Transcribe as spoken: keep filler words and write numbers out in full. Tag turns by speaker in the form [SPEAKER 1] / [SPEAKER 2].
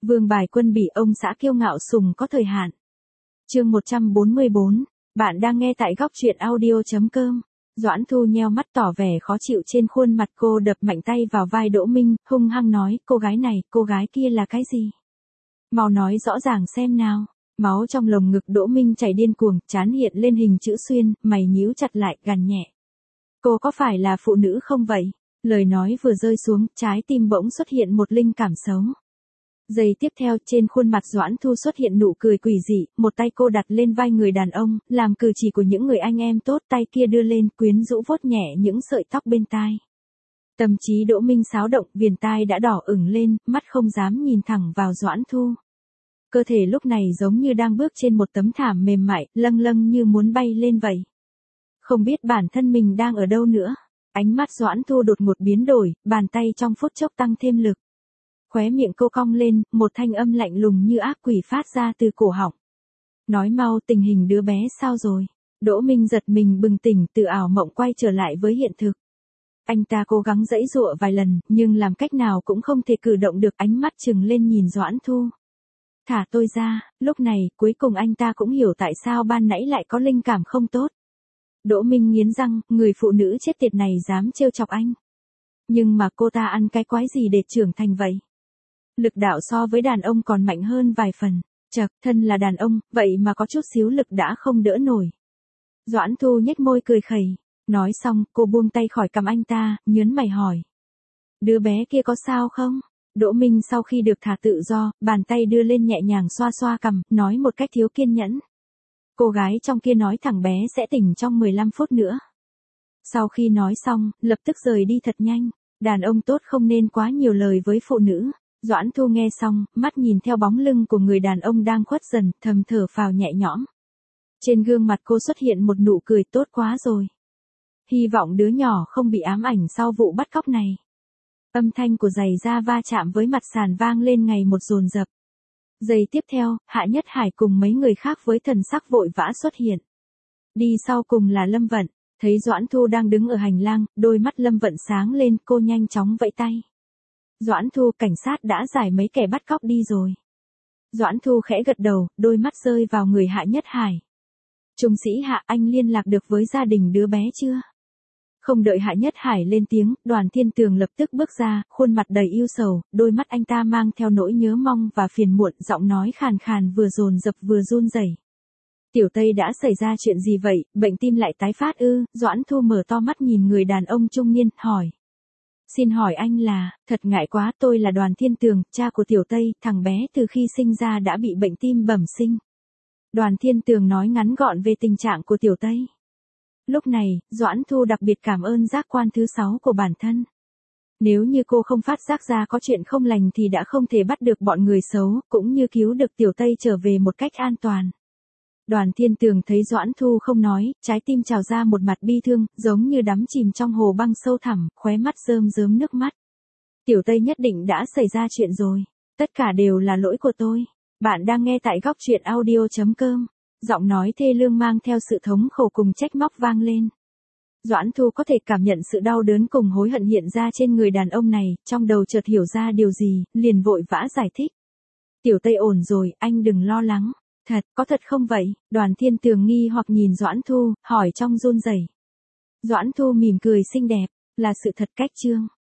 [SPEAKER 1] Vương bài quân bị ông xã kiêu ngạo sùng có thời hạn. Chương một trăm bốn mươi bốn, bạn đang nghe tại góc truyện audio chấm com. Doãn Thu nheo mắt tỏ vẻ khó chịu trên khuôn mặt cô, đập mạnh tay vào vai Đỗ Minh, hung hăng nói, cô gái này, cô gái kia là cái gì? Mau nói rõ ràng xem nào. Máu trong lồng ngực Đỗ Minh chảy điên cuồng, trán hiện lên hình chữ xuyên, mày nhíu chặt lại, gằn nhẹ. Cô có phải là phụ nữ không vậy? Lời nói vừa rơi xuống, trái tim bỗng xuất hiện một linh cảm xấu. Giây tiếp theo, trên khuôn mặt Doãn Thu xuất hiện nụ cười quỷ dị, một tay cô đặt lên vai người đàn ông, làm cử chỉ của những người anh em tốt, tay kia đưa lên, quyến rũ vuốt nhẹ những sợi tóc bên tai. Tâm trí Đỗ Minh xáo động, viền tai đã đỏ ửng lên, mắt không dám nhìn thẳng vào Doãn Thu. Cơ thể lúc này giống như đang bước trên một tấm thảm mềm mại, lâng lâng như muốn bay lên vậy. Không biết bản thân mình đang ở đâu nữa. Ánh mắt Doãn Thu đột ngột biến đổi, bàn tay trong phút chốc tăng thêm lực. Khóe miệng cô cong lên, một thanh âm lạnh lùng như ác quỷ phát ra từ cổ họng. Nói mau, tình hình đứa bé sao rồi? Đỗ Minh giật mình bừng tỉnh, từ ảo mộng quay trở lại với hiện thực. Anh ta cố gắng giãy giụa vài lần, nhưng làm cách nào cũng không thể cử động được, ánh mắt trừng lên nhìn Doãn Thu. Thả tôi ra. Lúc này, cuối cùng anh ta cũng hiểu tại sao ban nãy lại có linh cảm không tốt. Đỗ Minh nghiến răng, người phụ nữ chết tiệt này dám trêu chọc anh. Nhưng mà cô ta ăn cái quái gì để trưởng thành vậy? Lực đạo so với đàn ông còn mạnh hơn vài phần. Chậc, thân là đàn ông, vậy mà có chút xíu lực đã không đỡ nổi. Doãn Thu nhếch môi cười khẩy. Nói xong, cô buông tay khỏi cằm anh ta, nhớn mày hỏi. Đứa bé kia có sao không? Đỗ Minh sau khi được thả tự do, bàn tay đưa lên nhẹ nhàng xoa xoa cằm, nói một cách thiếu kiên nhẫn. Cô gái trong kia nói thằng bé sẽ tỉnh trong mười lăm phút nữa. Sau khi nói xong, lập tức rời đi thật nhanh. Đàn ông tốt không nên quá nhiều lời với phụ nữ. Doãn Thu nghe xong, mắt nhìn theo bóng lưng của người đàn ông đang khuất dần, thầm thở phào nhẹ nhõm. Trên gương mặt cô xuất hiện một nụ cười, tốt quá rồi. Hy vọng đứa nhỏ không bị ám ảnh sau vụ bắt cóc này. Âm thanh của giày da va chạm với mặt sàn vang lên ngày một dồn dập. Giây tiếp theo, Hạ Nhất Hải cùng mấy người khác với thần sắc vội vã xuất hiện. Đi sau cùng là Lâm Vận, thấy Doãn Thu đang đứng ở hành lang, đôi mắt Lâm Vận sáng lên, cô nhanh chóng vẫy tay. Doãn Thu, cảnh sát đã giải mấy kẻ bắt cóc đi rồi. Doãn Thu khẽ gật đầu, đôi mắt rơi vào người Hạ Nhất Hải. Trung sĩ Hạ, anh liên lạc được với gia đình đứa bé chưa? Không đợi Hạ Nhất Hải lên tiếng, Đoàn Thiên Tường lập tức bước ra, khuôn mặt đầy ưu sầu, đôi mắt anh ta mang theo nỗi nhớ mong và phiền muộn, giọng nói khàn khàn vừa dồn dập vừa run rẩy. Tiểu Tây đã xảy ra chuyện gì vậy, bệnh tim lại tái phát ư? Doãn Thu mở to mắt nhìn người đàn ông trung niên, hỏi. Xin hỏi anh là, thật ngại quá, tôi là Đoàn Thiên Tường, cha của Tiểu Tây, thằng bé từ khi sinh ra đã bị bệnh tim bẩm sinh. Đoàn Thiên Tường nói ngắn gọn về tình trạng của Tiểu Tây. Lúc này, Doãn Thu đặc biệt cảm ơn giác quan thứ sáu của bản thân. Nếu như cô không phát giác ra có chuyện không lành thì đã không thể bắt được bọn người xấu, cũng như cứu được Tiểu Tây trở về một cách an toàn. Đoàn Thiên Tường thấy Doãn Thu không nói, trái tim trào ra một mặt bi thương, giống như đắm chìm trong hồ băng sâu thẳm, khóe mắt rơm rớm nước mắt. Tiểu Tây nhất định đã xảy ra chuyện rồi. Tất cả đều là lỗi của tôi. Bạn đang nghe tại góc truyện audio chấm com. Giọng nói thê lương mang theo sự thống khổ cùng trách móc vang lên. Doãn Thu có thể cảm nhận sự đau đớn cùng hối hận hiện ra trên người đàn ông này, trong đầu chợt hiểu ra điều gì, liền vội vã giải thích. Tiểu Tây ổn rồi, anh đừng lo lắng. Thật, có thật không vậy? Đoàn Thiên Tường nghi hoặc nhìn Doãn Thu, hỏi trong run rẩy. Doãn Thu mỉm cười xinh đẹp, là sự thật cách chương.